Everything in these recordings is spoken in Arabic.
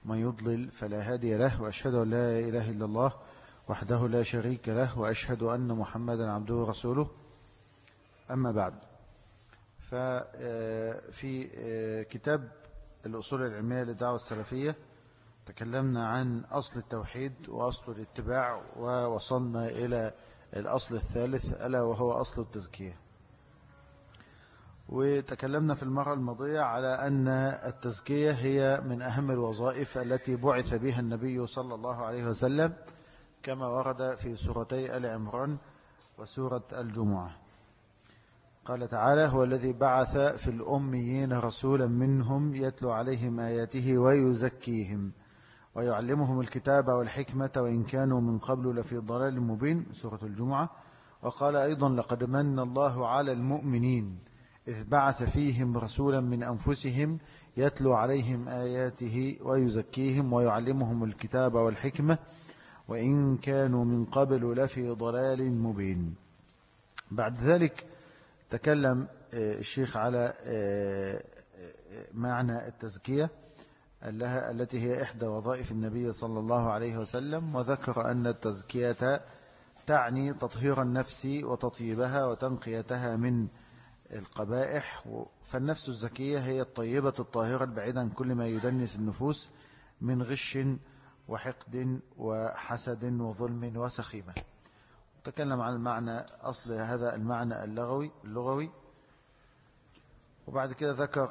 من يضلل فلا هادي له، وأشهد أن لا إله إلا الله وحده لا شريك له، وأشهد أن محمدا عبده ورسوله. أما بعد، ففي كتاب الأصول العلمية للدعوة السلفية تكلمنا عن أصل التوحيد وأصل الاتباع، ووصلنا إلى الأصل الثالث ألا وهو أصل التزكية. وتكلمنا في المرة الماضية على أن التزكية هي من أهم الوظائف التي بعث بها النبي صلى الله عليه وسلم، كما ورد في سورتي آل عمران وسورة الجمعة. قال تعالى: هو الذي بعث في الأميين رسولا منهم يتلو عليهم آياته ويزكيهم ويعلمهم الكتاب والحكمة وإن كانوا من قبل لفي ضلال مبين، سورة الجمعة. وقال أيضا: لقد من الله على المؤمنين إذ بعث فيهم رسولا من أنفسهم يتلو عليهم آياته ويزكيهم ويعلمهم الكتاب والحكمة وإن كانوا من قبل لفي ضلال مبين. بعد ذلك تكلم الشيخ على معنى التزكية التي هي إحدى وظائف النبي صلى الله عليه وسلم، وذكر أن التزكية تعني تطهير النفس وتطيبها وتنقيتها من القبائح. فالنفس الزكية هي الطيبة الطاهرة البعيدة عن كل ما يدنس النفوس من غش وحقد وحسد وظلم وسخيمة. تكلم عن المعنى، أصل هذا المعنى اللغوي. وبعد كده ذكر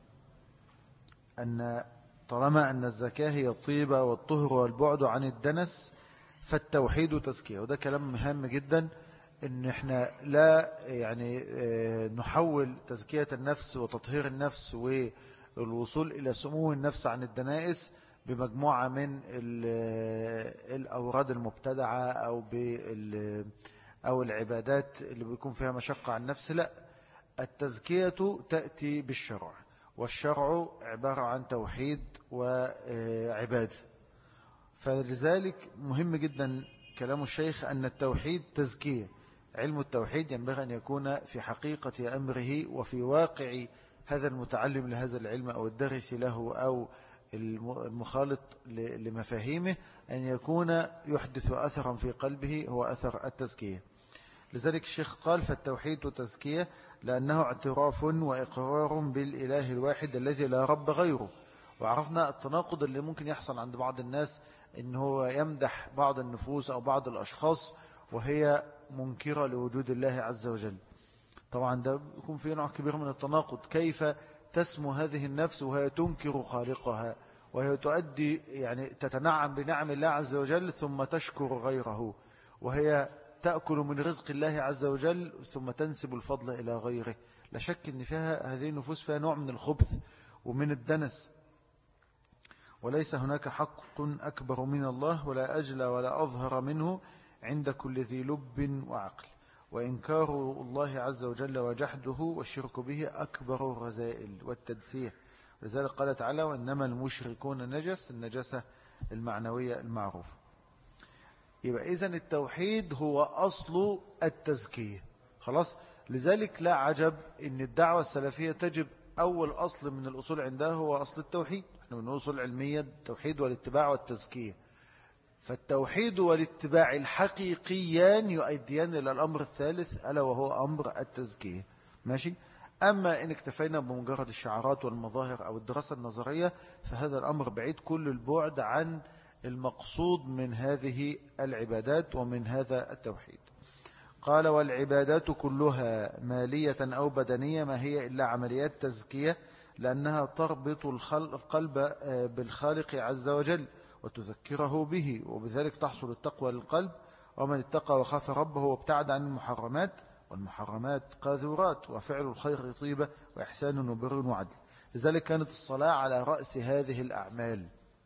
أن طالما أن الزكاة هي الطيبة والطهر والبعد عن الدنس فالتوحيد تزكية. وده كلام مهم جدا، إن إحنا لا نحول تزكية النفس وتطهير النفس والوصول إلى سمو النفس عن الدنائس بمجموعة من الأوراد المبتدعة أو العبادات اللي بيكون فيها مشقة عن النفس. لا، التزكية تأتي بالشرع، والشرع عبارة عن توحيد وعبادة. فلذلك مهم جدا كلام الشيخ أن التوحيد تزكية. علم التوحيد ينبغي أن يكون في حقيقة أمره وفي واقع هذا المتعلم لهذا العلم أو الدارس له أو المخالط لمفاهيمه، أن يكون يحدث أثرا في قلبه هو أثر التزكية. لذلك الشيخ قال: فالتوحيد تزكية لأنه اعتراف وإقرار بالإله الواحد الذي لا رب غيره. وعرفنا التناقض اللي ممكن يحصل عند بعض الناس، إن هو يمدح بعض النفوس أو بعض الأشخاص وهي منكرة لوجود الله عز وجل. طبعا ده يكون فيه نوع كبير من التناقض. كيف تسمو هذه النفس وهي تنكر خالقها، وهي تؤدي تتنعم بنعم الله عز وجل ثم تشكر غيره، وهي تأكل من رزق الله عز وجل ثم تنسب الفضل إلى غيره. لا شك أن فيها هذه النفوس فيها نوع من الخبث ومن الدنس. وليس هناك حق أكبر من الله ولا أجل ولا أظهر منه عند كل ذي لب وعقل. وإنكار الله عز وجل وجحده والشرك به أكبر الرذائل والتدسيه. لذلك قال تعالى: وإنما المشركون نجس، النجاسة المعنوية المعروفة. يبقى إذن التوحيد هو أصل التزكية. خلاص، لذلك لا عجب إن الدعوة السلفية تجب أول أصل من الأصول عندها هو أصل التوحيد. احنا من الأصول العلمية التوحيد والاتباع والتزكية. فالتوحيد والاتباع الحقيقيان يؤديان إلى الأمر الثالث ألا وهو أمر التزكية. ماشي؟ أما إن اكتفينا بمجرد الشعارات والمظاهر أو الدراسة النظرية فهذا الأمر بعيد كل البعد عن المقصود من هذه العبادات ومن هذا التوحيد. قال: والعبادات كلها مالية أو بدنية ما هي إلا عمليات تزكية، لأنها تربط القلب بالخالق عز وجل وتذكره به، وبذلك تحصل التقوى للقلب. ومن اتقى وخاف ربه وابتعد عن المحرمات، والمحرمات قاذورات، وفعل الخير طيبة وإحسان وبر وعدل. لذلك كانت الصلاة على رأس هذه الأعمال.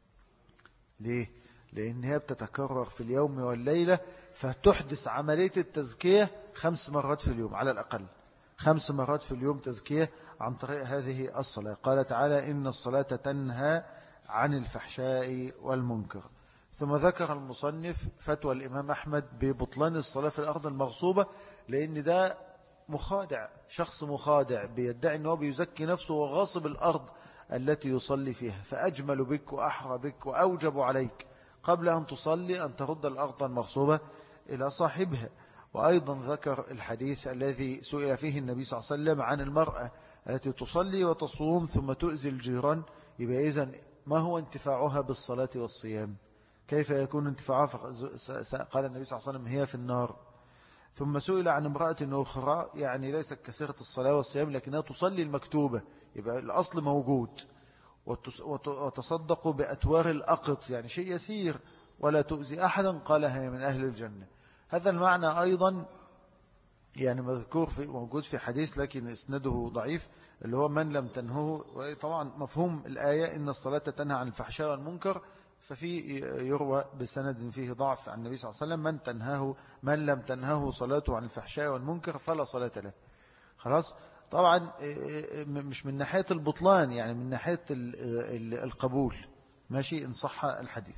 ليه؟ لأن هي بتتكرر في اليوم والليلة، فتحدث عملية التزكية 5 مرات في اليوم على الأقل. 5 مرات في اليوم تزكية عن طريق هذه الصلاة. قال تعالى: إن الصلاة تنهى عن الفحشاء والمنكر. ثم ذكر المصنف فتوى الإمام أحمد ببطلان الصلاة في الأرض المغصوبة، لأن ده مخادع، شخص مخادع بيدعي أنه بيزكي نفسه وغاصب الأرض التي يصلي فيها، فأجمل بك وأحرى بك وأوجب عليك قبل أن تصلي أن ترد الأرض المغصوبة إلى صاحبها. وأيضا ذكر الحديث الذي سئل فيه النبي صلى الله عليه وسلم عن المرأة التي تصلي وتصوم ثم تؤذي الجيران. يبقى إذن ما هو انتفاعها بالصلاة والصيام؟ كيف يكون انتفاعها؟ قال النبي صلى الله عليه وسلم هي في النار. ثم سئل عن امرأة أخرى يعني ليست كثيرة الصلاة والصيام لكنها تصلي المكتوبة، يبقى الأصل موجود، وتصدقوا بأتوار الأقط يعني شيء يسير ولا تؤذي أحدا، قال هي من أهل الجنة. هذا المعنى أيضا يعني مذكور موجود في حديث لكن اسنده ضعيف، اللي هو من لم تنهه. طبعا مفهوم الآية إن الصلاة تنهى عن الفحشاء والمنكر، ففي يروى بسند فيه ضعف عن النبي صلى الله عليه وسلم من لم تنهه صلاته عن الفحشاء والمنكر فلا صلاة له. خلاص. طبعا مش من ناحية البطلان، يعني من ناحية القبول، ماشي إن صح الحديث.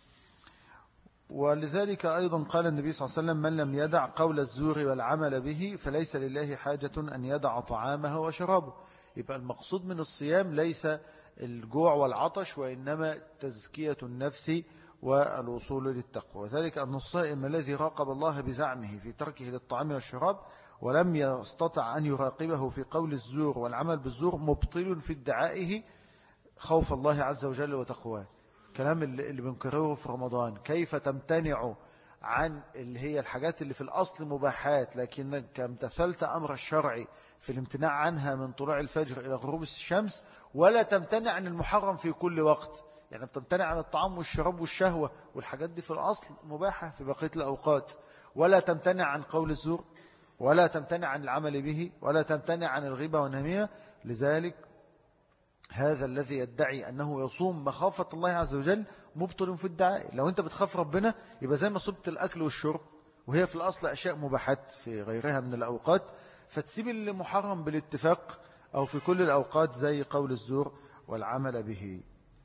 ولذلك أيضا قال النبي صلى الله عليه وسلم من لم يدع قول الزور والعمل به فليس لله حاجة أن يدع طعامه وشرابه. يبقى المقصود من الصيام ليس الجوع والعطش، وإنما تزكية النفس والوصول للتقوى. وذلك أن الصائم الذي راقب الله بزعمه في تركه للطعام والشراب ولم يستطع أن يراقبه في قول الزور والعمل بالزور مبطل في ادعائه خوف الله عز وجل وتقواه. كلام اللي بنكرره في رمضان، كيف تمتنع عن اللي هي الحاجات اللي في الأصل مباحات لكنك امتثلت أمر الشرع في الامتناع عنها من طلوع الفجر إلى غروب الشمس، ولا تمتنع عن المحرم في كل وقت. يعني بتمتنع عن الطعام والشراب والشهوة والحاجات دي في الأصل مباحة في بقية الأوقات، ولا تمتنع عن قول الزور، ولا تمتنع عن العمل به، ولا تمتنع عن الغيبة والنميمة. لذلك هذا الذي يدعي أنه يصوم مخافة الله عز وجل مبطل في الدعاء. لو أنت بتخاف ربنا يبقى زي ما صبت الأكل والشرب وهي في الأصل أشياء مباحات في غيرها من الأوقات، فتسيب اللي محرم بالاتفاق أو في كل الأوقات زي قول الزور والعمل به.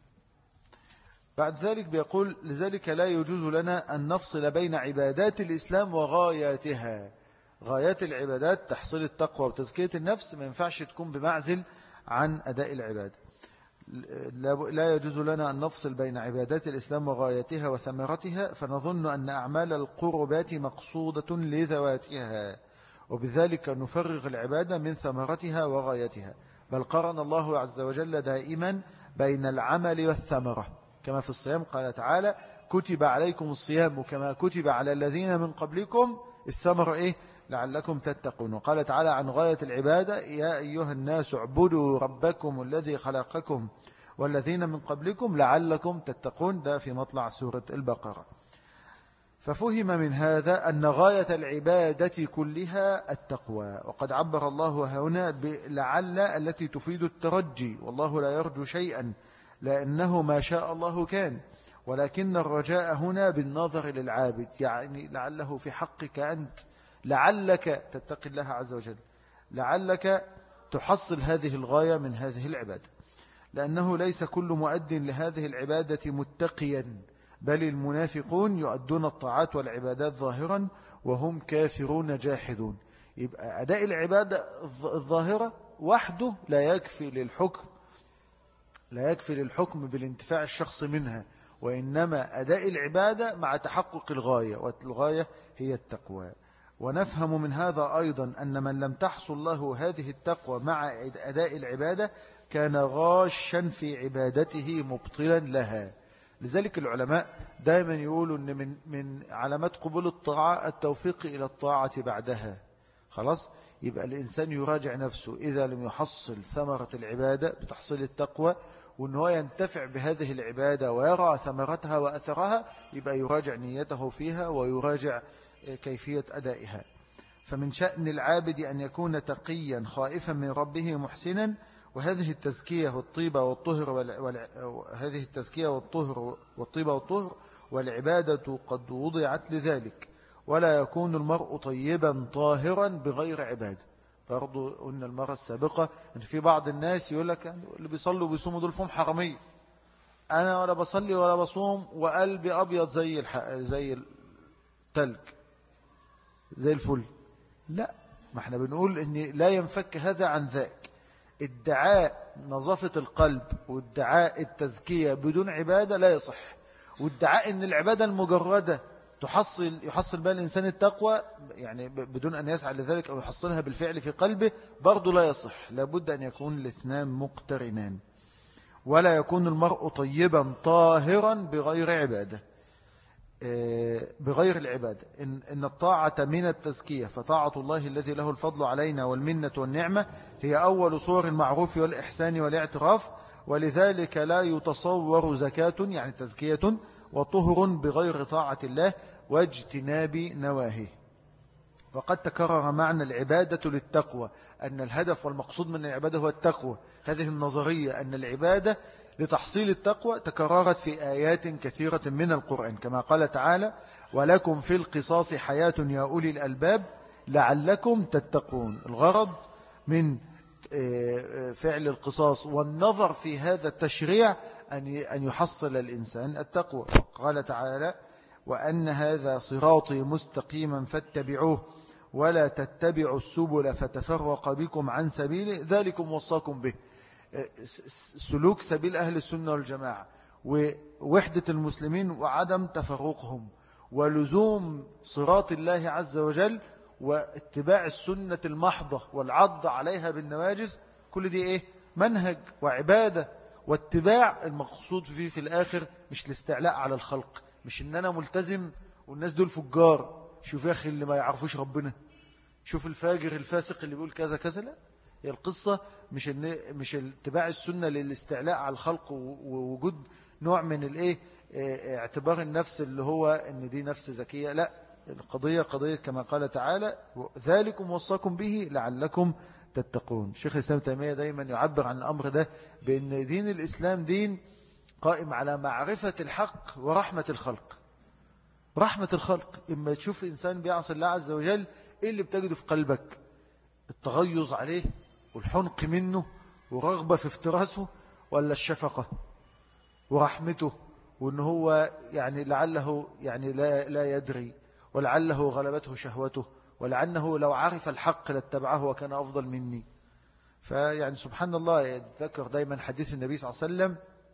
بعد ذلك بيقول لذلك لا يجوز لنا أن نفصل بين عبادات الإسلام وغاياتها. غايات العبادات تحصيل التقوى وتزكية النفس ما ينفعش تكون بمعزل عن أداء العبادة. لا يجوز لنا أن نفصل بين عبادات الإسلام وغايتها وثمرتها، فنظن أن أعمال القربات مقصودة لذواتها، وبذلك نفرغ العبادة من ثمرتها وغايتها. بل قرن الله عز وجل دائما بين العمل والثمرة، كما في الصيام قال تعالى كتب عليكم الصيام كما كتب على الذين من قبلكم الثمر إيه؟ لعلكم تتقون. وقال تعالى عن غاية العبادة يا أيها الناس اعبدوا ربكم الذي خلقكم والذين من قبلكم لعلكم تتقون. ده في مطلع سورة البقرة. ففهم من هذا أن غاية العبادة كلها التقوى، وقد عبر الله هنا بلعل التي تفيد الترجي، والله لا يرجو شيئا لأنه ما شاء الله كان، ولكن الرجاء هنا بالنظر للعابد، يعني لعله في حقك أنت، لعلك تتقي الله عز وجل، لعلك تحصل هذه الغاية من هذه العبادة، لأنه ليس كل مؤد لهذه العبادة متقيا، بل المنافقون يؤدون الطاعات والعبادات ظاهرا وهم كافرون جاحدون. يبقى أداء العبادة الظاهرة وحده لا يكفي للحكم بالانتفاع الشخص منها، وإنما أداء العبادة مع تحقق الغاية، والغاية هي التقوى. ونفهم من هذا أيضا أن من لم تحصل له هذه التقوى مع أداء العبادة كان غاشا في عبادته مبطلا لها. لذلك العلماء دائما يقولوا أن من علامات قبول الطاعة التوفيق إلى الطاعة بعدها. خلاص، يبقى الإنسان يراجع نفسه إذا لم يحصل ثمرة العبادة بتحصيل التقوى، وأن هو ينتفع بهذه العبادة ويرى ثمرتها وأثرها، يبقى يراجع نيته فيها ويراجع كيفية أدائها. فمن شأن العابد أن يكون تقيا خائفا من ربه محسنا، وهذه التزكية والطيبة والطهر هذه التزكية والطيبة والطهر والعبادة قد وضعت لذلك، ولا يكون المرء طيبا طاهرا بغير عبادة. برضو قلنا المرة السابقة أن في بعض الناس يقول لك اللي بيصلوا وبيصوموا دول فهم حرامية، أنا ولا بصلي ولا بصوم وقلبي أبيض زي التلج زي الفل. لا، ما احنا بنقول ان لا ينفك هذا عن ذاك. ادعاء نظافة القلب وادعاء التزكية بدون عبادة لا يصح، وادعاء أن العبادة المجردة يحصل بها الإنسان التقوى يعني بدون أن يسعى لذلك أو يحصلها بالفعل في قلبه برضو لا يصح. لابد أن يكون الاثنان مقترنان. ولا يكون المرء طيبا طاهرا بغير عبادة، بغير العبادة. إن الطاعة من التزكية، فطاعة الله الذي له الفضل علينا والمنة والنعمة هي أول صور المعروف والإحسان والاعتراف. ولذلك لا يتصور زكاة يعني تزكية وطهر بغير طاعة الله واجتناب نواهيه. وقد تكرر معنى العبادة للتقوى، أن الهدف والمقصود من العبادة هو التقوى. هذه النظرية أن العبادة لتحصيل التقوى تكررت في آيات كثيرة من القرآن، كما قال تعالى: ولكم في القصاص حياة يا أولي الألباب لعلكم تتقون. الغرض من فعل القصاص والنظر في هذا التشريع أن يحصل الإنسان التقوى. قال تعالى: وأن هذا صراطي مستقيما فاتبعوه ولا تتبعوا السبل فتفرق بكم عن سبيله ذلكم وصاكم به. سلوك سبيل أهل السنة والجماعة ووحدة المسلمين وعدم تفرقهم ولزوم صراط الله عز وجل واتباع السنة المحضة والعض عليها بالنواجز، كل دي إيه؟ منهج وعبادة واتباع. المقصود فيه في الآخر مش الاستعلاء على الخلق، مش إن أنا ملتزم والناس دول فجار، شوف يا أخي اللي ما يعرفوش ربنا، شوف الفاجر الفاسق اللي بيقول كذا كذا. لا، هي القصة مش اتباع السنة للاستعلاء على الخلق ووجود نوع من الايه اعتبار النفس اللي هو ان دي نفس زكية. لا، القضية قضية كما قال تعالى: ذلكم وصاكم به لعلكم تتقون. شيخ الإسلام تيمية دايما يعبر عن الأمر ده بأن دين الإسلام دين قائم على معرفة الحق ورحمة الخلق. رحمة الخلق، إما تشوف إنسان بيعصي الله عز وجل، إيه اللي بتجده في قلبك؟ التغيظ عليه والحنق منه ورغبة في افتراسه، ولا الشفقة ورحمته وأنه هو يعني لعله يعني لا يدري، ولعله غلبته شهوته، ولعنه لو عرف الحق لاتبعه وكان أفضل مني. فيعني سبحان الله، يتذكر دايما حديث النبي صلى الله عليه وسلم: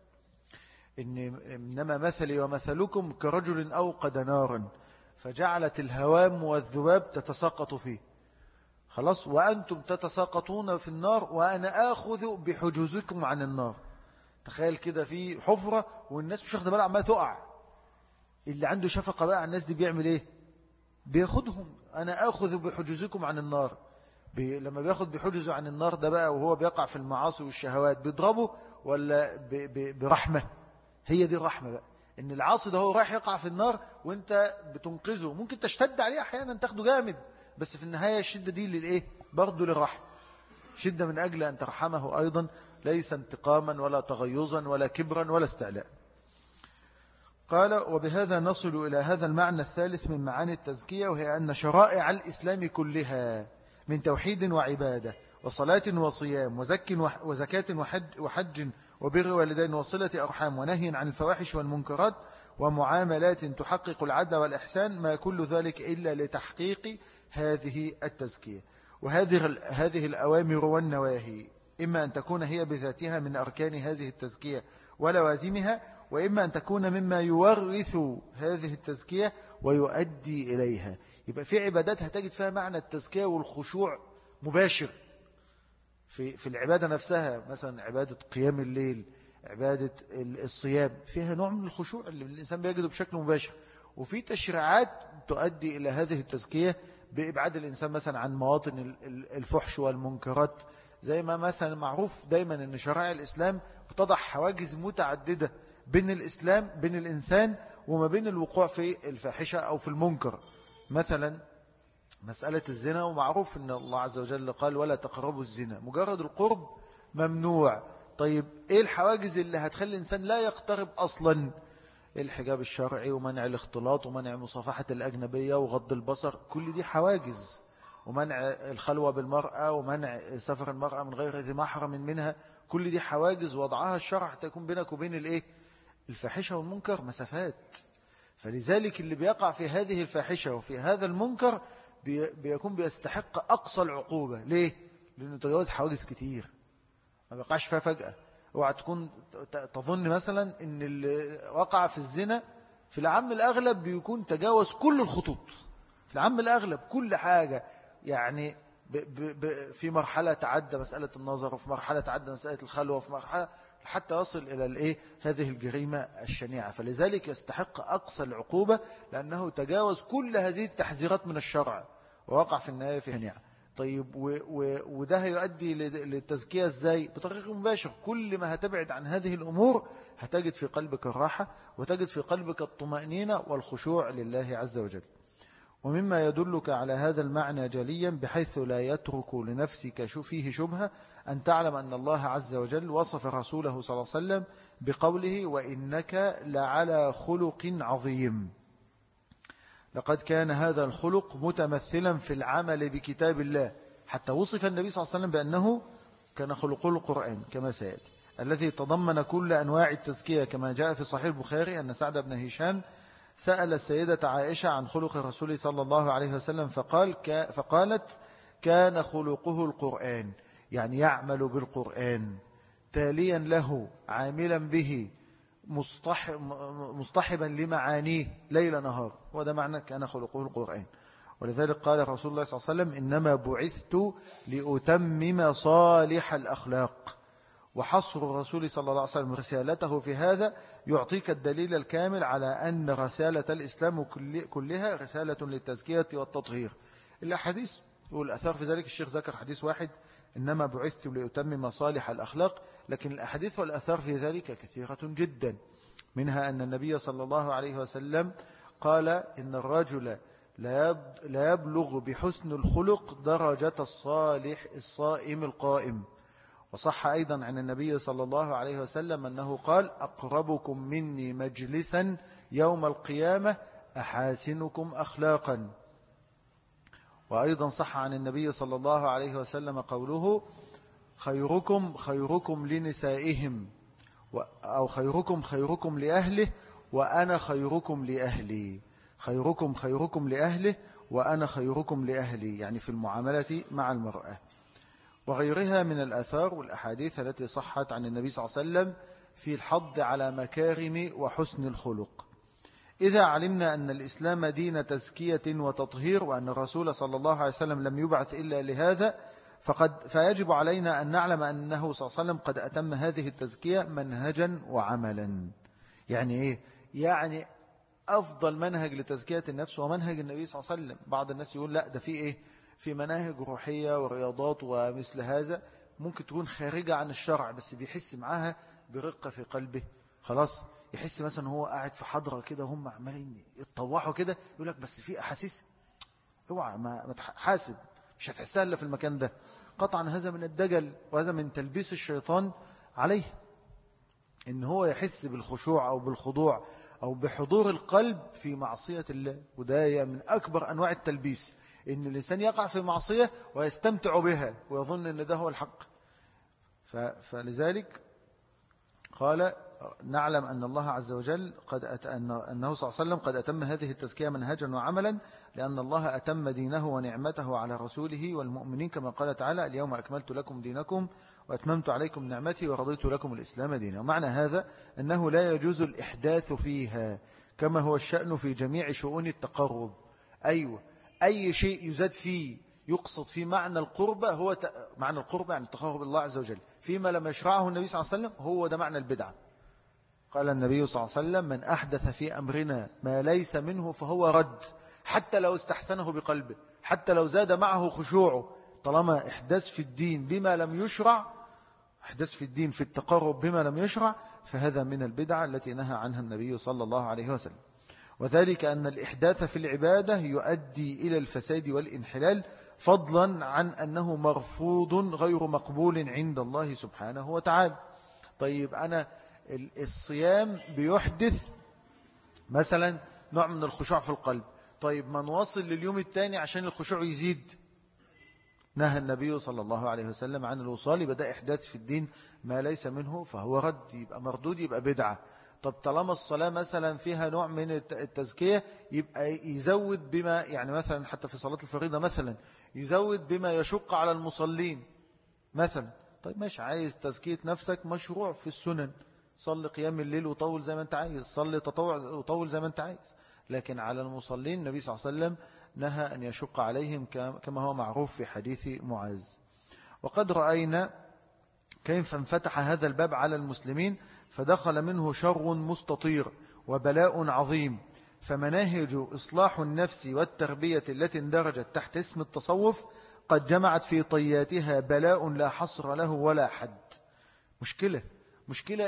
إنما مثلي ومثلكم كرجل أوقد نارا فجعلت الهوام والذباب تتساقط فيه، خلاص، وأنتم تتساقطون في النار وأنا آخذ بحجوزكم عن النار. تخيل كده في حفرة والناس مش واخده بالها عمالة تقع، اللي عنده شفقة بقى على الناس دي بيعمل إيه؟ بياخدهم، أنا آخذ بحجوزكم عن النار. لما بياخد بحجزه عن النار ده بقى وهو بيقع في المعاصي والشهوات، بيضربه ولا برحمة؟ هي دي الرحمة بقى، إن العاصي ده هو رايح يقع في النار وانت بتنقذه. ممكن تشتد عليه أحيانا تاخده جامد، بس في النهاية الشدة دي للإيه؟ برضه للرحمة، شدة من أجل أن ترحمه أيضا، ليس انتقاما ولا تغيظا ولا كبرا ولا استعلاء. قال: وبهذا نصل إلى هذا المعنى الثالث من معاني التزكية، وهي أن شرائع الإسلام كلها من توحيد وعبادة وصلاة وصيام وزكاة وحج وبر والدين وصلة أرحام ونهي عن الفواحش والمنكرات ومعاملات تحقق العدل والإحسان، ما كل ذلك إلا لتحقيق هذه التزكية. وهذه الأوامر والنواهي إما أن تكون هي بذاتها من أركان هذه التزكية ولوازمها، وإما أن تكون مما يورث هذه التزكية ويؤدي إليها. يبقى في عبادات هتجد فيها معنى التزكية والخشوع مباشر في العبادة نفسها، مثلا عبادة قيام الليل، عبادة الصيام، فيها نوع من الخشوع اللي الإنسان بيجده بشكل مباشر. وفي تشريعات تؤدي إلى هذه التزكية بإبعاد الإنسان مثلا عن مواطن الفحش والمنكرات، زي ما مثلا معروف دايما أن شرائع الإسلام بتضع حواجز متعددة بين الإنسان وما بين الوقوع في الفاحشة أو في المنكر. مثلا مسألة الزنا، ومعروف أن الله عز وجل قال: ولا تقربوا الزنا، مجرد القرب ممنوع. طيب إيه الحواجز اللي هتخلي الإنسان لا يقترب أصلا؟ الحجاب الشرعي ومنع الاختلاط ومنع مصافحة الأجنبية وغض البصر، كل دي حواجز، ومنع الخلوة بالمرأة ومنع سفر المرأة من غير ذي محرم منها، كل دي حواجز وضعها الشرع حتى يكون بينك وبين الفاحشة والمنكر مسافات. فلذلك اللي بيقع في هذه الفاحشة وفي هذا المنكر بيكون بيستحق أقصى العقوبة. ليه؟ لأنه تجاوز حواجز كتير. ما بيقعش فيها فجأة. اوعى تكون تظن مثلا ان اللي وقع في الزنا في العام الأغلب بيكون تجاوز كل الخطوط، في العام الأغلب كل حاجة يعني في مرحلة تعدى مسألة النظر، وفي مرحلة تعدى مسألة الخلوة، وفي مرحلة حتى يصل إلى هذه الجريمة الشنيعة. فلذلك يستحق أقصى العقوبة لأنه تجاوز كل هذه التحذيرات من الشرع ووقع في النهاية في شنيعة. طيب وده هيؤدي للتزكية ازاي؟ بطريقة مباشر. كل ما هتبعد عن هذه الأمور هتجد في قلبك الراحة، وتجد في قلبك الطمأنينة والخشوع لله عز وجل. ومما يدلك على هذا المعنى جليا بحيث لا يترك لنفسك فيه شبهة أن تعلم أن الله عز وجل وصف رسوله صلى الله عليه وسلم بقوله وإنك لعلى خلق عظيم. لقد كان هذا الخلق متمثلا في العمل بكتاب الله، حتى وصف النبي صلى الله عليه وسلم بأنه كان خلقه القرآن كما سيأتي، الذي تضمن كل أنواع التزكية، كما جاء في صحيح البخاري أن سعد بن هشام سأل السيدة عائشة عن خلق الرسول صلى الله عليه وسلم فقالت كان خلقه القرآن، يعني يعمل بالقرآن تاليا له عاملا به مصطحبا لمعانيه ليل نهار، وده معنى كان خلقه القرآن. ولذلك قال رسول الله صلى الله عليه وسلم إنما بعثت لأتمم صالح الأخلاق. وحصر الرسول صلى الله عليه وسلم رسالته في هذا يعطيك الدليل الكامل على أن رسالة الإسلام كلها رسالة للتزكية والتطهير. الأحاديث والأثار في ذلك، الشيخ ذكر حديث واحد إنما بعثت لأتمم صالح الأخلاق، لكن الأحاديث والأثار في ذلك كثيرة جدا. منها أن النبي صلى الله عليه وسلم قال إن الرجل لا يبلغ بحسن الخلق درجة الصالح الصائم القائم. وصح أيضا عن النبي صلى الله عليه وسلم أنه قال أقربكم مني مجلسا يوم القيامة أحاسنكم أخلاقا. وأيضا صح عن النبي صلى الله عليه وسلم قوله خيركم لنسائهم، أو خيركم لأهله وأنا خيركم لأهلي. خيركم لأهله وأنا خيركم لأهلي، يعني في المعاملة مع المرأة. وغيرها من الآثار والأحاديث التي صحت عن النبي صلى الله عليه وسلم في الحض على مكارم وحسن الخلق. إذا علمنا أن الإسلام دين تزكية وتطهير، وأن الرسول صلى الله عليه وسلم لم يبعث إلا لهذا، فيجب علينا أن نعلم أنه صلى الله عليه وسلم قد أتم هذه التزكية منهجا وعملا. يعني إيه؟ يعني أفضل منهج لتزكية النفس ومنهج النبي صلى الله عليه وسلم. بعض الناس يقول لا ده في إيه؟ في مناهج روحية ورياضات ومثل هذا ممكن تكون خارجة عن الشرع، بس بيحس معاها برقة في قلبه. خلاص يحس مثلا هو قاعد في حضرة كده هم عمالين يتطوحوا كده، يقول لك بس في أحاسيس، اوعى ما تحاسب، مش هتحسها إلا في المكان ده. قطعا هذا من الدجل، وهذا من تلبيس الشيطان عليه، إن هو يحس بالخشوع أو بالخضوع أو بحضور القلب في معصية الله. وده من أكبر أنواع التلبيس، إن الإنسان يقع في معصية ويستمتع بها ويظن أن ده هو الحق. فلذلك قال نعلم أن الله عز وجل أنه صلى الله عليه وسلم قد أتم هذه التزكية منهجا وعملا، لأن الله أتم دينه ونعمته على رسوله والمؤمنين، كما قال تعالى اليوم أكملت لكم دينكم وأتممت عليكم نعمتي ورضيت لكم الإسلام دينا. ومعنى هذا أنه لا يجوز الإحداث فيها، كما هو الشأن في جميع شؤون التقرب. أيوة، أي شيء يزاد فيه يقصد في معنى القربة، هو معنى القربة يعني التقرب الله عز وجل فيما لم يشرعه النبي صلى الله عليه وسلم، هو ده معنى البدعة. قال النبي صلى الله عليه وسلم من أحدث في أمرنا ما ليس منه فهو رد، حتى لو استحسنه بقلبه، حتى لو زاد معه خشوعه، طالما إحداث في الدين بما لم يشرع، إحداث في الدين في التقرب بما لم يشرع، فهذا من البدعة التي نهى عنها النبي صلى الله عليه وسلم. وذلك أن الإحداث في العبادة يؤدي إلى الفساد والانحلال، فضلا عن أنه مرفوض غير مقبول عند الله سبحانه وتعالى. طيب أنا الصيام بيحدث مثلا نوع من الخشوع في القلب، طيب ما نواصل لليوم الثاني عشان الخشوع يزيد. نهى النبي صلى الله عليه وسلم عن الوصال، بدأ إحداث في الدين ما ليس منه فهو رد، يبقى مردود، يبقى بدعة. طب طالما الصلاة مثلا فيها نوع من التزكية، يبقى يزود بما يعني مثلا حتى في صلاة الفريضة مثلا يزود بما يشق على المصلين مثلا، طيب ماشي، عايز تزكية نفسك مشروع في السنن، صلي قيام الليل وطول زي ما انت عايز، صلي تطوع وطول زي ما انت عايز. لكن على المصلين النبي صلى الله عليه وسلم نهى أن يشق عليهم كما هو معروف في حديث معاذ. وقد رأينا كيف انفتح هذا الباب على المسلمين، فدخل منه شر مستطير وبلاء عظيم. فمناهج إصلاح النفس والتربية التي اندرجت تحت اسم التصوف قد جمعت في طياتها بلاء لا حصر له ولا حد. مشكلة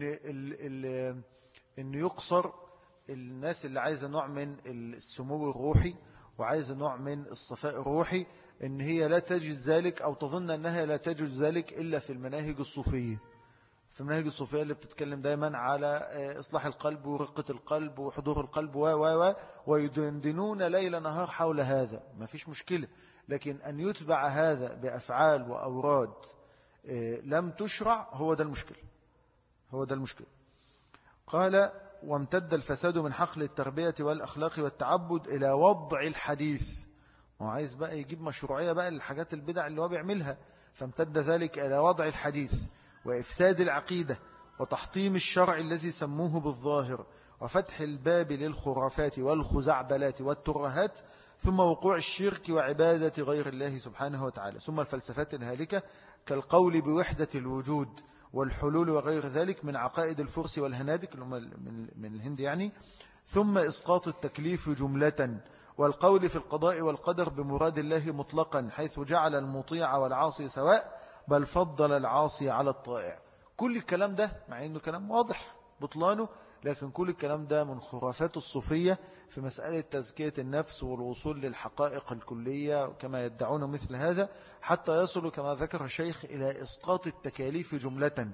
إن يقصر الناس اللي عايزة نوع من السمو الروحي وعايزة نوع من الصفاء الروحي، إن هي لا تجد ذلك أو تظن أنها لا تجد ذلك إلا في المناهج الصوفية. في المناهج الصوفية اللي بتتكلم دايما على إصلاح القلب ورقة القلب وحضور القلب ويدندنون ليل نهار حول هذا، ما فيش مشكلة. لكن أن يتبع هذا بأفعال وأوراد لم تشرع، هو ده المشكلة. قال: وامتد الفساد من حقل التربية والأخلاق والتعبد إلى وضع الحديث. وعايز بقى يجيب مشروعية بقى للحاجات البدع اللي هو بيعملها، فامتد ذلك إلى وضع الحديث وإفساد العقيدة وتحطيم الشرع الذي سموه بالظاهر وفتح الباب للخرافات والخزعبلات والترهات، ثم وقوع الشرك وعبادة غير الله سبحانه وتعالى، ثم الفلسفات الهالكة كالقول بوحدة الوجود والحلول وغير ذلك من عقائد الفرس والهنادك من الهند يعني، ثم إسقاط التكليف جملة والقول في القضاء والقدر بمراد الله مطلقا، حيث جعل المطيع والعاصي سواء بل فضل العاصي على الطائع. كل الكلام ده مع أنه كلام واضح بطلانه، لكن كل الكلام ده من خرافات الصوفية في مسألة تزكية النفس والوصول للحقائق الكلية كما يدعون مثل هذا، حتى يصلوا كما ذكر الشيخ إلى إسقاط التكاليف جملة.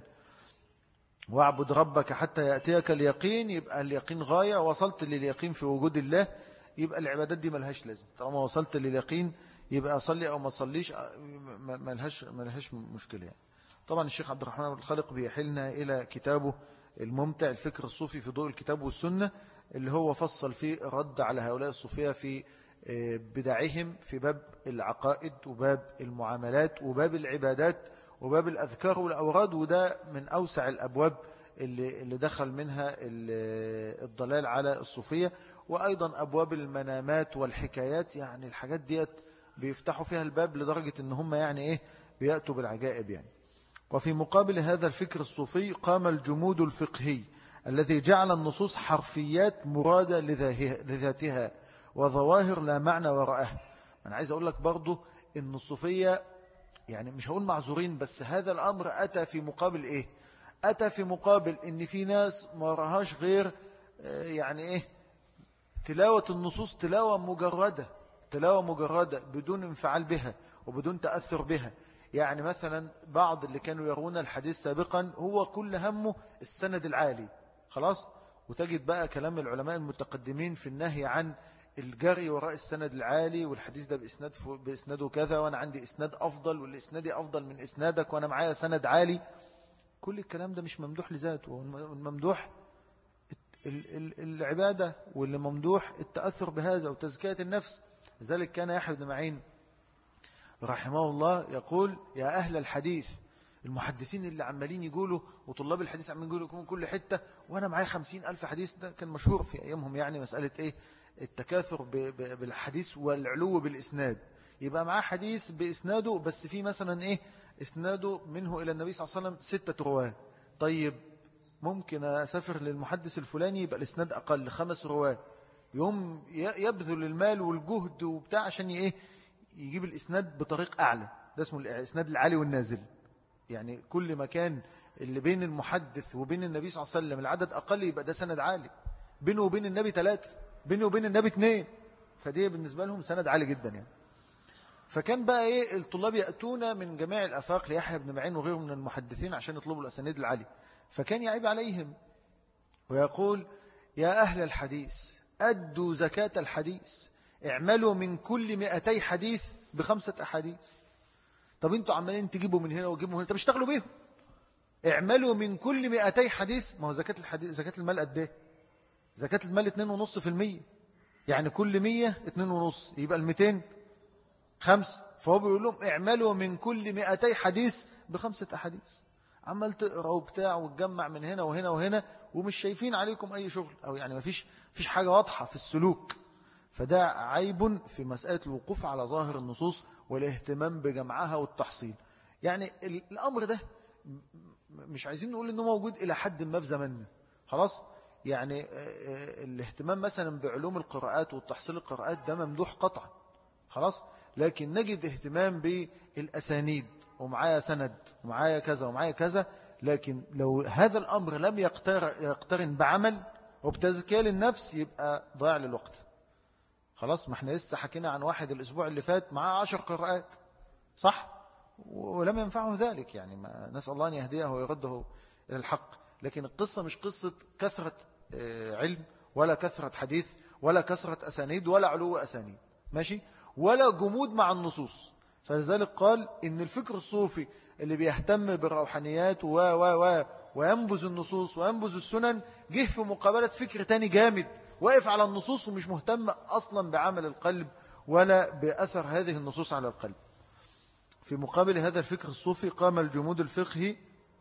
واعبد ربك حتى يأتيك اليقين، يبقى اليقين غاية، وصلت لليقين في وجود الله، يبقى العبادات دي ملهاش لازم. طالما وصلت لليقين يبقى أصلي أو ما تصليش ملهاش مشكلة يعني. طبعا الشيخ عبد الرحمن بن الخالق بيحلنا إلى كتابه الممتع الفكر الصوفي في ضوء الكتاب والسنة، اللي هو فصل فيه رد على هؤلاء الصوفية في بدعهم في باب العقائد وباب المعاملات وباب العبادات وباب الأذكار والأوراد. وده من أوسع الأبواب اللي دخل منها الضلال على الصوفية. وأيضا أبواب المنامات والحكايات، يعني الحاجات ديت بيفتحوا فيها الباب لدرجة إن هم يعني بيأتوا بالعجائب يعني. وفي مقابل هذا الفكر الصوفي قام الجمود الفقهي الذي جعل النصوص حرفيات مرادة لذاتها وظواهر لا معنى وراءها. أنا عايز أقول لك برضو إن الصوفية يعني مش هقول معذورين، بس هذا الأمر أتى في مقابل أتى في مقابل إن في ناس ما وراهاش غير يعني تلاوة النصوص، تلاوة مجردة بدون انفعال بها وبدون تأثر بها. يعني مثلا بعض اللي كانوا يرون الحديث سابقا هو كل همه السند العالي خلاص، وتجد بقى كلام العلماء المتقدمين في النهي عن الجري وراء السند العالي، والحديث ده بإسناده كذا، وأنا عندي إسناد أفضل والإسنادي أفضل من إسنادك وأنا معايا سند عالي. كل الكلام ده مش ممدوح لذاته، والممدوح العبادة، واللي ممدوح التأثر بهذا وتزكية النفس. لذلك كان يحيى بن معين رحمه الله يقول: يا أهل الحديث، المحدثين اللي عمالين يقولوا وطلاب الحديث عمالين يقولوا من كل حتة وأنا معايا 50,000 حديث. ده كان مشهور في أيامهم يعني مسألة التكاثر بالحديث والعلو بالإسناد. يبقى معاه حديث بإسناده، بس في مثلا إسناده منه إلى النبي صلى الله عليه وسلم 6 رواة. طيب ممكن أسافر للمحدث الفلاني يبقى الإسناد أقل 5 رواة، يوم يبذل المال والجهد وبتاع عشان يجيب الإسناد بطريق أعلى. ده اسمه الإسناد العالي والنازل. يعني كل ما كان اللي بين المحدث وبين النبي صلى الله عليه وسلم العدد أقل يبقى ده سند عالي. بينه وبين النبي 3، بينه وبين النبي 2، فدي بالنسبة لهم سند عالي جدا يعني. فكان بقى الطلاب يأتون من جميع الأفاق ليحيى بن معين وغيره من المحدثين عشان يطلبوا الأسانيد العالية. فكان يعيب عليهم ويقول: يا أهل الحديث، أدوا زكاة الحديث، اعملوا من كل 200 حديث ب5 أحاديث. طب انتوا عمالين تجيبوا من هنا وتجيبوا من هنا، طب اشتغلوا بيهم. اعملوا من كل 200 حديث. ما هو زكاة المال قد ايه؟ زكاة المال 2.5%، يعني كل 100 2.5، يبقى 200 5. فهو بيقول لهم اعملوا من كل 200 حديث ب5 أحاديث، عمال تقرأ وبتاع وتجمع من هنا وهنا وهنا ومش شايفين عليكم أي شغل، أو يعني ما فيش حاجة واضحة في السلوك. فده عيب في مسألة الوقوف على ظاهر النصوص والاهتمام بجمعها والتحصيل. يعني الأمر ده مش عايزين نقول إنه موجود إلى حد ما في زماننا خلاص. يعني الاهتمام مثلا بعلوم القراءات والتحصيل القراءات ده ممدوح قطعا خلاص، لكن نجد اهتمام بالأسانيد ومعايا سند ومعايا كذا ومعايا كذا. لكن لو هذا الأمر لم يقترن بعمل وبتزكية للنفس يبقى ضاع للوقت خلاص. ما احنا لسه حكينا عن واحد الأسبوع اللي فات معاه 10 قراءات صح، ولم ينفعه ذلك. يعني ما نسأل الله أن يهديه ويرده إلى الحق. لكن القصة مش قصة كثرة علم ولا كثرة حديث ولا كثرة أسانيد ولا علو أسانيد ماشي، ولا جمود مع النصوص. فلذلك قال إن الفكر الصوفي اللي بيهتم بالروحانيات وينبذ النصوص وينبذ السنن جه في مقابلة فكر تاني جامد واقف على النصوص ومش مهتم أصلا بعمل القلب ولا بأثر هذه النصوص على القلب. في مقابل هذا الفكر الصوفي قام الجمود الفقهي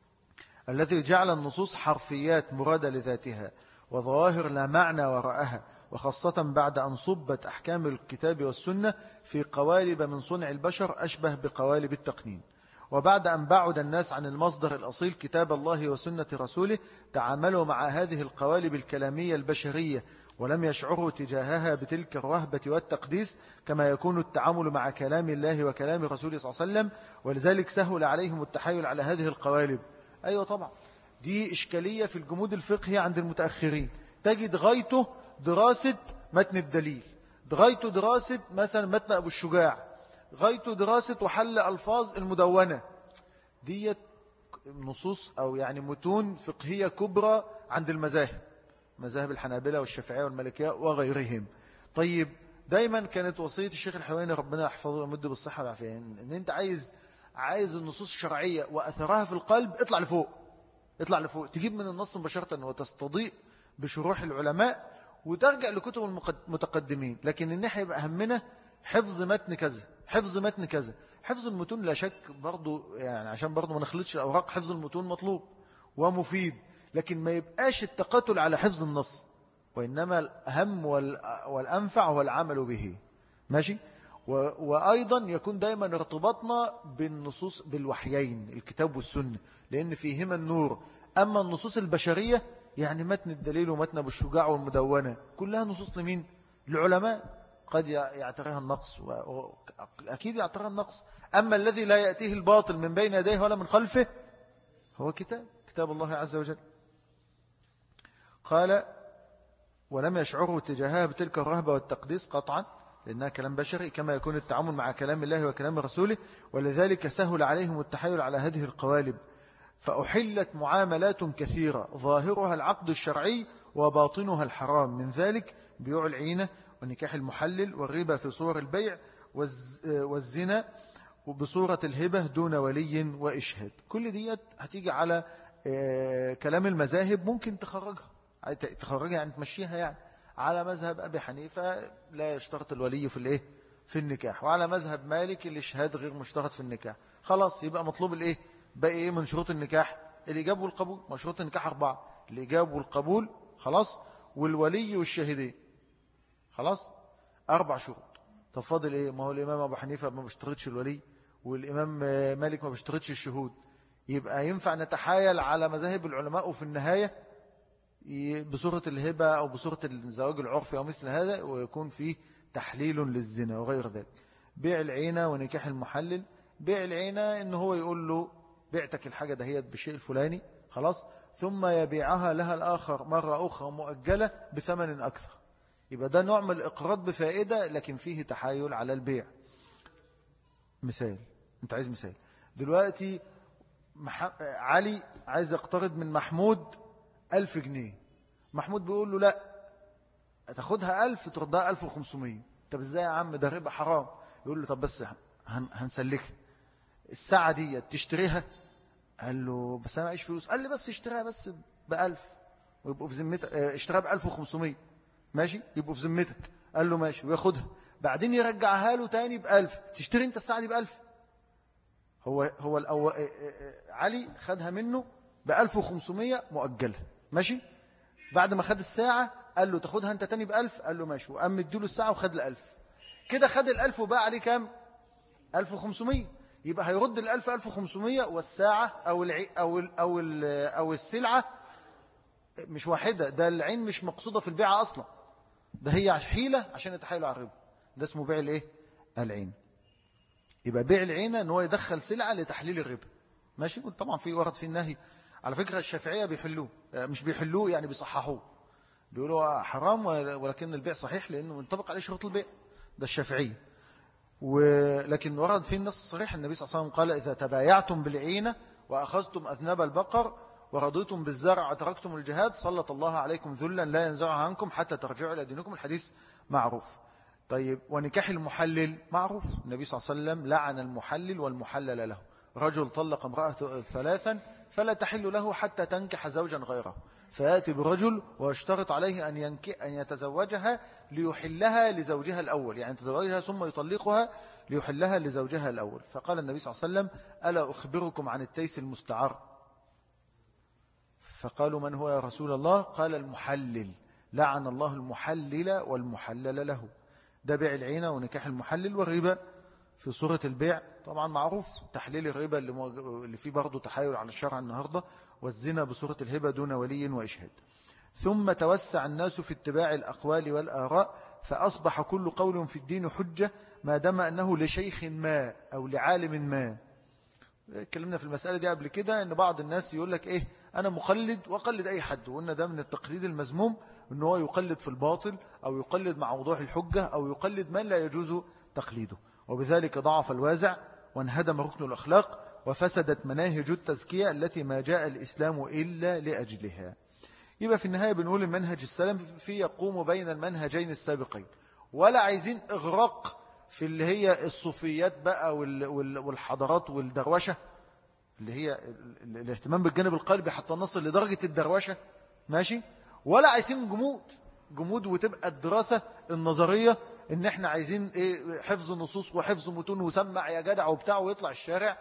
الذي جعل النصوص حرفيات مرادة لذاتها وظواهر لا معنى وراءها، وخاصة بعد أن صبت أحكام الكتاب والسنة في قوالب من صنع البشر أشبه بقوالب التقنين. وبعد أن بعد الناس عن المصدر الأصيل كتاب الله وسنة رسوله تعاملوا مع هذه القوالب الكلامية البشرية ولم يشعروا تجاهها بتلك الرهبة والتقديس كما يكون التعامل مع كلام الله وكلام رسوله صلى الله عليه وسلم، ولذلك سهل عليهم التحايل على هذه القوالب. أيوة طبعا دي إشكالية في الجمود الفقهي عند المتأخرين، تجد غايته دراسة متن الدليل، غايته دراسة مثلا متن أبو الشجاع، غايته دراسة وحل ألفاظ المدونة. دي نصوص أو يعني متون فقهية كبرى عند المذاهب، مذاهب الحنابلة والشافعية والمالكية وغيرهم. طيب دايما كانت وصية الشيخ الحويني ربنا يحفظه ويمده بالصحة والعافية إن أنت عايز النصوص الشرعية وأثرها في القلب اطلع لفوق، تجيب من النص مباشرة وتستضيء بشروح العلماء وترجع لكتب المتقدمين. لكن الناحية يبقى أهمنا حفظ متن كذا، حفظ المتون لا شك برضو، يعني عشان برضو ما نخلطش الأوراق، حفظ المتون مطلوب ومفيد، لكن ما يبقاش التقاتل على حفظ النص، وإنما الأهم والأنفع هو العمل به ماشي. وأيضا يكون دائما ارتباطنا بالنصوص بالوحيين الكتاب والسنة لأن فيهما النور. أما النصوص البشرية يعني متن الدليل ومتن أبو الشجاع والمدونة كلها نصوص لمين؟ العلماء، قد يعتريها النقص وأكيد يعتريها النقص. أما الذي لا يأتيه الباطل من بين يديه ولا من خلفه هو كتاب الله عز وجل. قال ولم يشعروا تجاهها بتلك الرهبة والتقديس قطعا لأنها كلام بشري كما يكون التعامل مع كلام الله وكلام رسوله، ولذلك سهل عليهم التحايل على هذه القوالب، فأحلت معاملات كثيرة ظاهرها العقد الشرعي وباطنها الحرام، من ذلك بيوع العينة ونكاح المحلل والربا في صور البيع والزنا وبصورة الهبة دون ولي وإشهاد. كل ديت هتيجي على كلام المذاهب ممكن تخرجها يعني تمشيها يعني على مذهب أبي حنيفة لا يشترط الولي في النكاح، وعلى مذهب مالك الإشهاد غير مشترط في النكاح. خلاص يبقى مطلوب بقى من شروط النكاح؟ الإجاب والقبول. ما شروط النكاح 4، الإجاب والقبول خلاص، والولي والشاهدين خلاص 4 شروط. طب فاضل ما هو الإمام أبو حنيفة ما بيشترطش الولي والإمام مالك ما بيشترطش الشهود. يبقى ينفع نتحايل على مذاهب العلماء وفي النهاية بصورة الهبة أو بصورة الزواج العرفي أو مثل هذا ويكون فيه تحليل للزنا وغير ذلك. بيع العينة ونكاح المحلل. بيع العينة إن هو يقول له بعتك الحاجة دهيت بالشيء الفلاني خلاص، ثم يبيعها لها الآخر مرة أخرى مؤجلة بثمن أكثر، يبقى ده نوع من الإقراض بفائدة لكن فيه تحايل على البيع. مثال، أنت عايز مثال دلوقتي علي عايز يقترض من محمود 1000 جنيه، محمود بيقول له لا تاخدها 1000 تردها 1500. طب ازاي يا عم ده ربا حرام؟ يقول له طب بس هنسلكها الساعة دي تشتريها. قال له بس أنا معيش فلوس. قال لي بس اشتريها بس ب1000 ويبقوا في ذمتك، اشتريها ب1500 ماشي يبقوا في ذمتك. قال له ماشي وياخدها، بعدين يرجعها له تاني ب1000. تشتري انت الساعة دي ب1000؟ هو الأول علي خدها منه ب1500 مؤجلة، ماشي. بعد ما خد الساعة قال له تاخدها أنت تاني ب1000، قال له ماشي، وقام اديله الساعة وخد ال1000. كده خد ال1000 وبقى عليه كام؟ 1500. يبقى هيرد ال1000 1500، والساعة أو السلعة مش واحدة. ده العين مش مقصودة في البيعة أصلا، ده هي حيلة عشان يتحايلوا على الربا. ده اسمه بيع الايه؟ العين. يبقى بيع العينة ان هو يدخل سلعة لتحليل الربا، ماشي. طبعا في ورد في النهي. على فكرة الشافعية بيحلوه، مش بيحلوه يعني بيصححوه، بيقولوا حرام ولكن البيع صحيح لأنه منطبق عليه شروط البيع. ده الشافعية. ولكن ورد في النص الصريح النبي صلى الله عليه وسلم قال إذا تبايعتم بالعينة وأخذتم أذناب البقر ورضيتم بالزرع وتركتم الجهاد سلط الله عليكم ذلا لا ينزعها عنكم حتى ترجعوا إلى دينكم. الحديث معروف. طيب ونكاح المحلل معروف. النبي صلى الله عليه وسلم لعن المحلل والمحلل له. رجل طلق امرأته 3 فلا تحل له حتى تنكح زوجا غيره، فيأتي برجل ويشترط عليه أن يتزوجها ليحلها لزوجها الأول، يعني يتزوجها ثم يطلقها ليحلها لزوجها الأول. فقال النبي صلى الله عليه وسلم ألا أخبركم عن التيس المستعار؟ فقالوا من هو يا رسول الله؟ قال المحلل، لعن الله المحلل والمحلل له. ده بيع العينة ونكاح المحلل. والربا في صورة البيع طبعا معروف، تحليل الربا اللي فيه برضه تحايل على الشرع النهاردة، والزنا بصورة الهبة دون ولي وإشهاد. ثم توسع الناس في اتباع الأقوال والآراء، فأصبح كل قول في الدين حجة ما دام أنه لشيخ ما أو لعالم ما. اتكلمنا في المسألة دي قبل كده، أن بعض الناس يقول لك إيه أنا مقلد وأقلد أي حد، وقلنا ده من التقليد المذموم، أنه هو يقلد في الباطل أو يقلد مع وضوح الحجة أو يقلد من لا يجوز تقليده. وبذلك ضعف الوازع وانهدم ركن الأخلاق وفسدت مناهج التزكية التي ما جاء الإسلام إلا لأجلها. يبقى في النهاية بنقول المنهج السلام في يقوم بين المنهجين السابقين، ولا عايزين إغراق في اللي هي الصوفيات بقى والحضارات والدروشة اللي هي الاهتمام بالجانب القلبي حتى نصل لدرجة الدروشة، ماشي. ولا عايزين جمود وتبقى الدراسة النظرية ان احنا عايزين ايه حفظ نصوص وحفظ متون وسمع يا جدع وبتاع ويطلع الشارع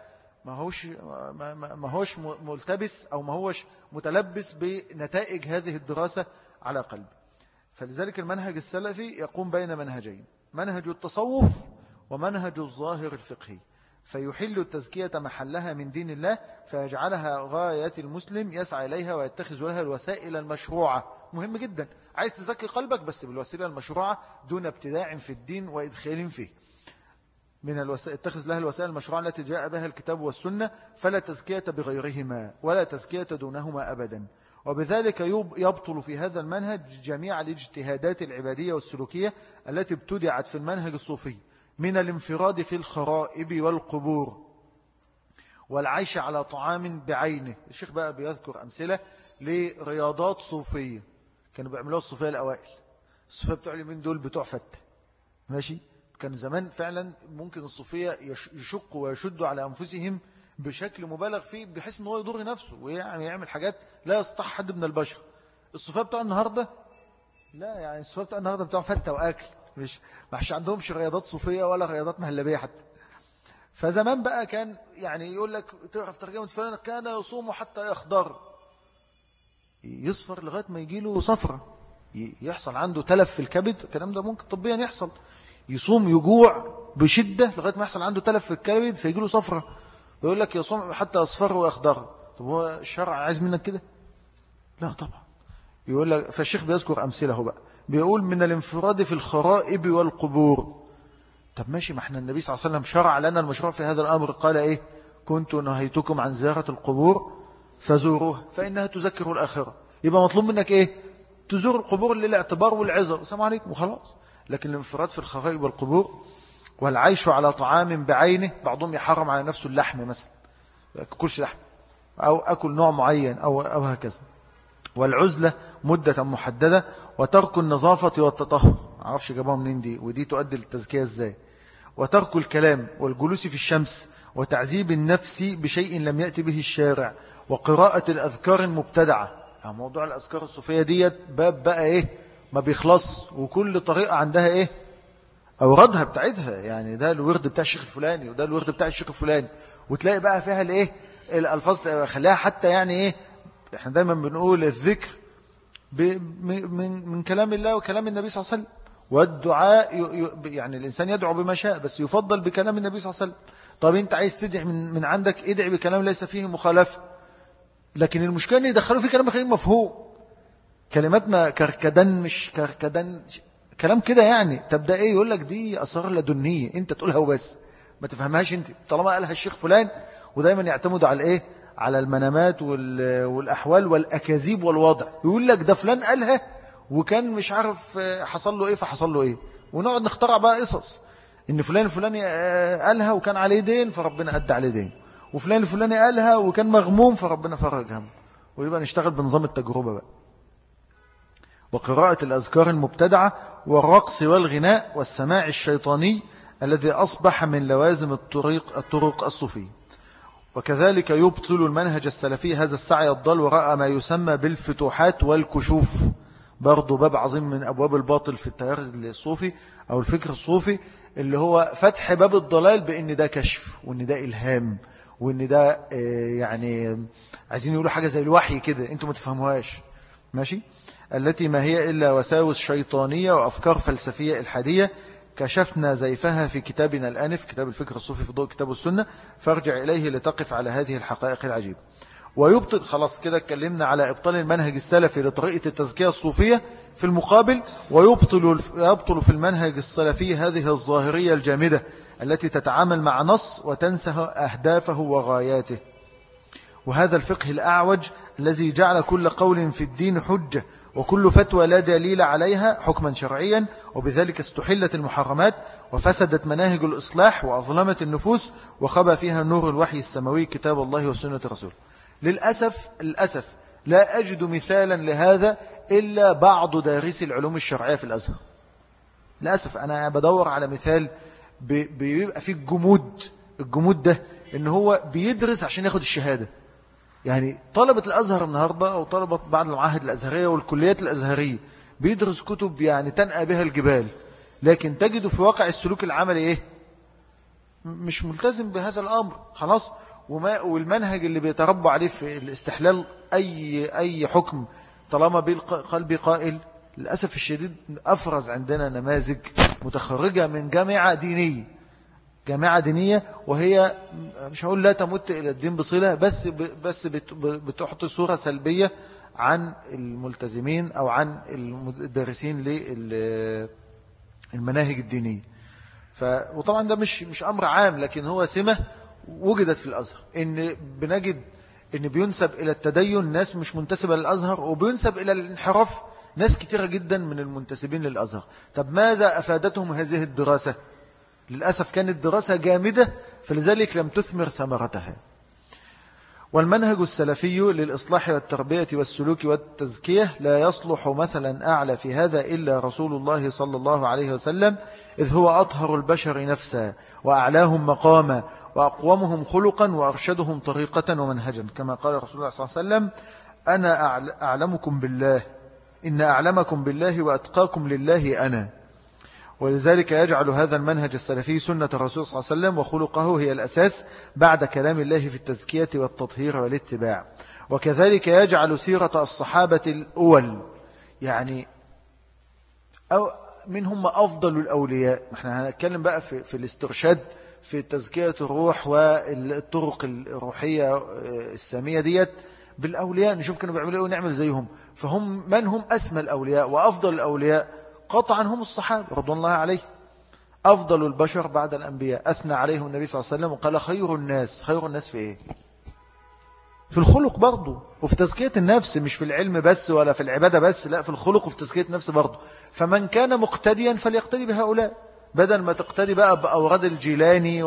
ما هوش ملتبس او ما هوش متلبس بنتائج هذه الدراسة على قلبه. فلذلك المنهج السلفي يقوم بين منهجين، منهج التصوف ومنهج الظاهر الفقهي، فيحل التزكية محلها من دين الله، فيجعلها غاية المسلم يسعى إليها ويتخذ لها الوسائل المشروعة. مهم جدا، عايز تزكي قلبك بس بالوسيلة المشروعة دون ابتداع في الدين وإدخال فيه. من اتخذ لها الوسائل المشروعة التي جاء بها الكتاب والسنة، فلا تزكية بغيرهما ولا تزكية دونهما أبدا. وبذلك يبطل في هذا المنهج جميع الاجتهادات العبادية والسلوكية التي ابتدعت في المنهج الصوفي من الانفراد في الخرائب والقبور والعيش على طعام بعينه. الشيخ بقى بيذكر أمثلة لرياضات صوفية كانوا بيعملوها الصوفية الأوائل. الصوفية بتوع اليمين دول بتوع فتة، ماشي. كان زمان فعلا ممكن الصوفية يشقوا ويشدوا على أنفسهم بشكل مبالغ فيه بحيث أنه يضر نفسه ويعني يعمل حاجات لا يستطيع حد من البشر. الصوفية بتوع النهاردة لا، يعني الصوفية بتوع النهاردة بتوع فتة وأكل، مش عندهمش رياضات صوفية ولا رياضات مهلبية حتى. فزمان بقى كان يعني يقول لك تعرف ترجمة فلان كان يصوم حتى يخضر، يصفر لغاية ما يجي له صفرة، يحصل عنده تلف في الكبد. الكلام ده ممكن طبيا يحصل، يصوم يجوع بشدة لغاية ما يحصل عنده تلف في الكبد فيجي له صفرة، يقول لك يصوم حتى يصفر ويخضر. طب هو الشرع عايز منك كده؟ لا طبعا. يقول لك فالشيخ بيذكر أمثله بقى، بيقول من الانفراد في الخرائب والقبور. طب ماشي، ما احنا النبي صلى الله عليه وسلم شرع لنا المشروع في هذا الأمر، قال إيه كنت نهيتكم عن زيارة القبور فزوروها فإنها تذكر الآخرة. يبقى مطلوب منك إيه؟ تزور القبور للاعتبار والعظة، السلام عليكم وخلاص. لكن الانفراد في الخرائب والقبور والعيش على طعام بعينه، بعضهم يحرم على نفسه اللحم مثلا، كلش لحم أو أكل نوع معين أو هكذا. والعزلة مدة محددة، وترك النظافة والتطهر، معرفش جابوها منين دي، ودي تؤدي للتزكية ازاي. وترك الكلام والجلوس في الشمس، وتعذيب النفس بشيء لم يأتي به الشارع، وقراءة الأذكار المبتدعة. موضوع الأذكار الصوفية ديت باب بقى إيه ما بيخلص، وكل طريقة عندها إيه أوردها بتاعتها، يعني ده الورد بتاع الشيخ الفلاني وده الورد بتاع الشيخ الفلاني، وتلاقي بقى فيها الايه الألفاظ، خليها حتى يعني ايه، احنا دايما بنقول الذكر من كلام الله وكلام النبي صلى الله عليه وسلم، والدعاء يعني الإنسان يدعو بما شاء، بس يفضل بكلام النبي صلى الله عليه وسلم. طب انت عايز تدعي من عندك، ادعي بكلام ليس فيه مخالفة، لكن المشكلة ان يدخلوا فيه كلام غير مفهوم، كلمات ما كركدن مش كركدن، كلام كده يعني. تبدأ ايه؟ يقول لك دي أسرار لدنية انت تقولها وبس، ما تفهمهاش انت، طالما قالها الشيخ فلان. ودايما يعتمدوا على ايه؟ على المنامات والأحوال والأكاذيب والوضع، يقول لك ده فلان قالها وكان مش عارف حصل له ايه فحصل له ايه، ونقعد نخترع بقى قصص ان فلان الفلاني قالها وكان عليه دين فربنا أدى عليه دين، وفلان الفلاني قالها وكان مغموم فربنا فرج همه، ويبقى نشتغل بنظام التجربة بقى، وقراءة الأذكار المبتدعة والرقص والغناء والسماع الشيطاني الذي أصبح من لوازم الطرق الصوفية. وكذلك يبطل المنهج السلفي هذا السعي الضال وراء ما يسمى بالفتوحات والكشوف، برضو باب عظيم من أبواب الباطل في التيار الصوفي أو الفكر الصوفي، اللي هو فتح باب الضلال بأن ده كشف وأن ده إلهام وأن ده يعني عايزين يقولوا حاجة زي الوحي كده أنتم ما تفهموهاش، ماشي، التي ما هي إلا وساوس شيطانية وأفكار فلسفية إلحادية كشفنا زيفها في كتابنا الآنف، كتاب الفكر الصوفي في ضوء كتاب السنة، فارجع إليه لتقف على هذه الحقائق العجيبة. ويبطل، خلاص كده اتكلمنا على إبطال المنهج السلفي لطريقة التزكية الصوفية، في المقابل ويبطل في المنهج السلفي هذه الظاهرية الجامدة التي تتعامل مع نص وتنسى أهدافه وغاياته، وهذا الفقه الأعوج الذي جعل كل قول في الدين حجة وكل فتوى لا دليل عليها حكما شرعيا، وبذلك استحلت المحرمات وفسدت مناهج الإصلاح وأظلمت النفوس وخبى فيها نور الوحي السماوي كتاب الله وسنة رسوله. للأسف لا أجد مثالا لهذا إلا بعض دارسي العلوم الشرعية في الأزهر. للأسف أنا بدور على مثال بيبقى فيه الجمود ده إن هو بيدرس عشان ياخد الشهادة. يعني طلبة الأزهر النهاردة أو طلبة بعض المعاهد الأزهرية والكليات الأزهرية بيدرس كتب يعني تنأى بها الجبال، لكن تجد في واقع السلوك العملي إيه؟ مش ملتزم بهذا الأمر خلاص. والمنهج اللي بيتربى عليه في الاستحلال أي حكم طالما بالقلب قائل، للأسف الشديد أفرز عندنا نماذج متخرجة من جامعة دينية وهي مش هقول لا تمت إلى الدين بصلة، بس بتحط صورة سلبية عن الملتزمين أو عن الدارسين للمناهج الدينية. وطبعا ده مش أمر عام، لكن هو سمة وجدت في الأزهر، إن بنجد إن بينسب إلى التدين ناس مش منتسبة للأزهر، وبينسب إلى الانحراف ناس كتيرة جدا من المنتسبين للأزهر. طب ماذا أفادتهم هذه الدراسة؟ للأسف كانت دراسة جامدة، فلذلك لم تثمر ثمرتها. والمنهج السلفي للإصلاح والتربية والسلوك والتزكية لا يصلح مثلا أعلى في هذا إلا رسول الله صلى الله عليه وسلم، إذ هو أطهر البشر نفسا وأعلاهم مقاما وأقومهم خلقا وأرشدهم طريقة ومنهجا، كما قال رسول الله صلى الله عليه وسلم: أنا أعلمكم بالله، إن أعلمكم بالله وأتقاكم لله أنا. ولذلك يجعل هذا المنهج السلفي سنة الرسول صلى الله عليه وسلم وخلقه هي الأساس بعد كلام الله في التزكية والتطهير والاتباع. وكذلك يجعل سيرة الصحابة الأول، يعني أو منهم أفضل الأولياء. احنا هنتكلم بقى في الاسترشاد في تزكية الروح والطرق الروحية السامية ديت بالأولياء، نشوف كانوا بيعملوا ايه ونعمل زيهم. فهم من هم أسمى الأولياء وأفضل الأولياء؟ قطعا هم الصحابة رضوان الله عليه، أفضل البشر بعد الأنبياء، أثنى عليهم النبي صلى الله عليه وسلم وقال خير الناس. خير الناس في إيه؟ في الخلق برضو، وفي تزكية النفس، مش في العلم بس ولا في العبادة بس، لا في الخلق وفي تزكية النفس برضو. فمن كان مقتديا فليقتدي بهؤلاء، بدل ما تقتدي بقى بأوراد الجيلاني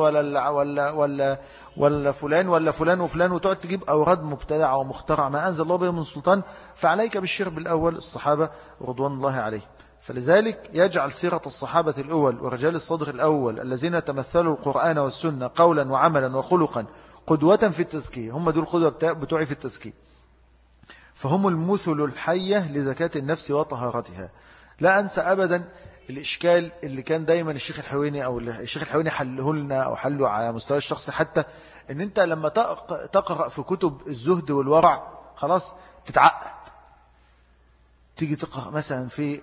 ولا فلان ولا فلان وفلان، وتقعد تجيب أوراد مبتدعة ومخترعة ما أنزل الله بها من سلطان. فعليك بالشرب الأول الصحابة رضوان الله عليه. فلذلك يجعل سيرة الصحابة الأول ورجال الصدر الأول الذين تمثلوا القرآن والسنة قولا وعملا وخلقا قدوة في التزكية. هم دول القدوة بتوعي في التزكية، فهم المثل الحية لزكاة النفس وطهارتها. لا أنسى أبدا الإشكال اللي كان دايما الشيخ الحويني أو الشيخ الحويني حله لنا أو حله على مستوى الشخصي حتى، إن أنت لما تقرأ في كتب الزهد والورع خلاص تتعقد. تيجي تقرأ مثلا في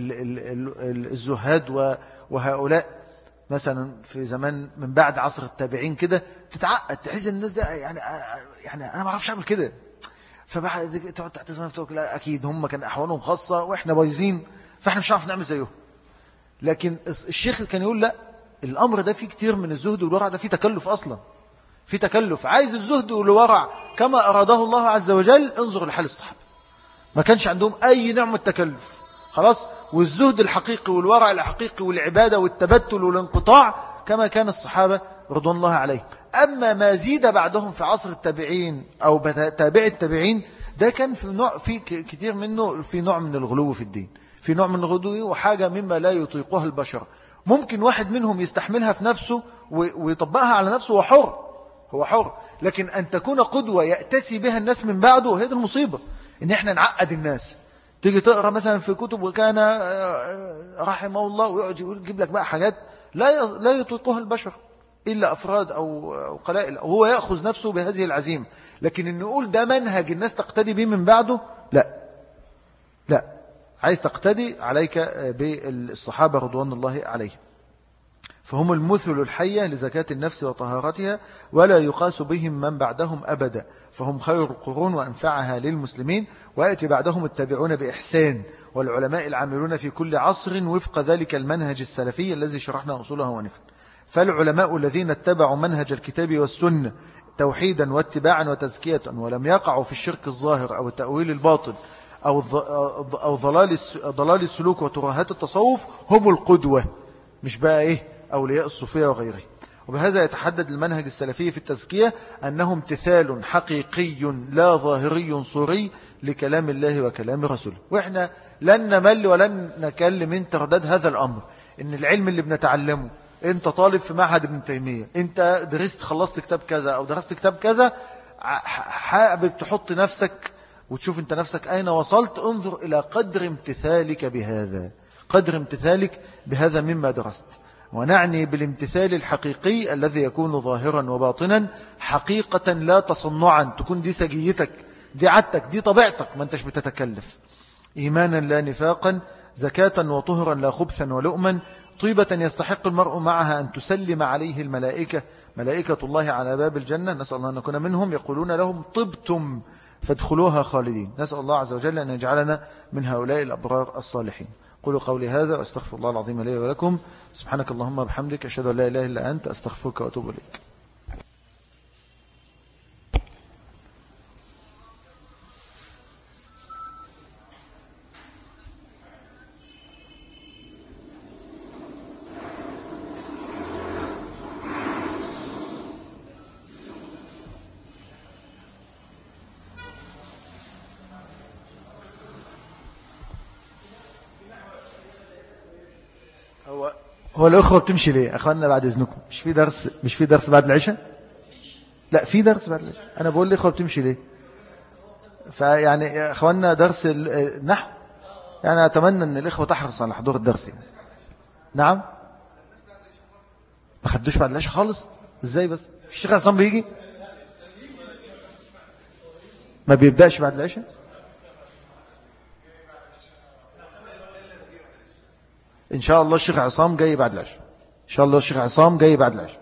الزهاد وهؤلاء مثلا في زمان من بعد عصر التابعين كده، تتعقد تحس ان الناس ده يعني انا ما اعرفش اعمل كده. فبعد تقعد تعتذر نفسك، لا اكيد هم كان احوالهم خاصه واحنا بايظين فاحنا مش هنعرف نعمل زيهم. لكن الشيخ كان يقول لا، الامر ده فيه كتير من الزهد والورع، ده فيه تكلف اصلا، في تكلف. عايز الزهد والورع كما اراده الله عز وجل، انظر لحال الصحابه، ما كانش عندهم اي نوع من التكلف خلاص. والزهد الحقيقي والورع الحقيقي والعبادة والتبتل والانقطاع كما كان الصحابة رضوان الله عليهم. أما ما زيد بعدهم في عصر التابعين أو تابع التابعين، ده كان في كتير منه في نوع من الغلو في الدين، في نوع من الغلو وحاجة مما لا يطيقها البشر. ممكن واحد منهم يستحملها في نفسه ويطبقها على نفسه، وحر، هو حر. لكن أن تكون قدوة يأتسي بها الناس من بعده، هي دي المصيبة، إن إحنا نعقد الناس. تيجي تقرأ مثلا في كتب وكان رحمه الله ويقعد يجيب لك بقى حاجات لا يطيقها البشر إلا أفراد أو قلائل، أو هو يأخذ نفسه بهذه العزيمة. لكن إن نقول ده منهج الناس تقتدي به من بعده، لا. عايز تقتدي عليك بالصحابة رضوان الله عليهم، فهم المثل الحية لزكاة النفس وطهارتها، ولا يقاس بهم من بعدهم أبدا، فهم خير القرون وأنفعها للمسلمين. ويأتي بعدهم التابعون بإحسان، والعلماء العاملون في كل عصر وفق ذلك المنهج السلفي الذي شرحنا أصولها ونفا. فالعلماء الذين اتبعوا منهج الكتاب والسنة توحيدا واتباعا وتزكية، ولم يقعوا في الشرك الظاهر أو التأويل الباطل أو ضلال السلوك وترهات التصوف، هم القدوة، مش بقى أولياء الصوفية وغيره. وبهذا يتحدد المنهج السلفي في التزكية أنه امتثال حقيقي لا ظاهري صوري لكلام الله وكلام رسوله. وإحنا لن نمل ولن نكل من ترداد هذا الأمر، إن العلم اللي بنتعلمه، أنت طالب في معهد ابن تيمية، أنت درست خلصت كتاب كذا أو درست كتاب كذا، حابب تحط نفسك وتشوف أنت نفسك أين وصلت، انظر إلى قدر امتثالك بهذا مما درست. ونعني بالامتثال الحقيقي الذي يكون ظاهرا وباطنا، حقيقة لا تصنعا، تكون دي سجيتك، دي عادتك، دي طبيعتك، ما انتش بتتكلف. إيمانا لا نفاقا، زكاة وطهرا لا خبثا ولؤما، طيبة يستحق المرء معها أن تسلم عليه الملائكة، ملائكة الله على باب الجنة، نسأل الله أن نكون منهم، يقولون لهم طبتم فادخلوها خالدين. نسأل الله عز وجل أن يجعلنا من هؤلاء الأبرار الصالحين. قولوا قولي هذا واستغفر الله العظيم لي ولكم. سبحانك اللهم وبحمدك، أشهد أن لا إله إلا أنت، أستغفرك وأتوب إليك. هو الأخوة بتمشي ليه أخواننا بعد إذنكم؟ مش في درس بعد العشاء؟ لا في درس بعد العشاء. أنا بقول الأخوة بتمشي ليه؟ فيعني أخواننا درس النحو، يعني أتمنى أن الأخوة تحرص على حضور الدرس يعني. نعم، ما خدوش بعد العشاء خالص؟ إزاي بس؟ الشيخ عصام بيجي؟ ما بيبدأش بعد العشاء؟ إن شاء الله الشيخ عصام جاي بعد العشاء، إن شاء الله الشيخ عصام جاي بعد العشاء.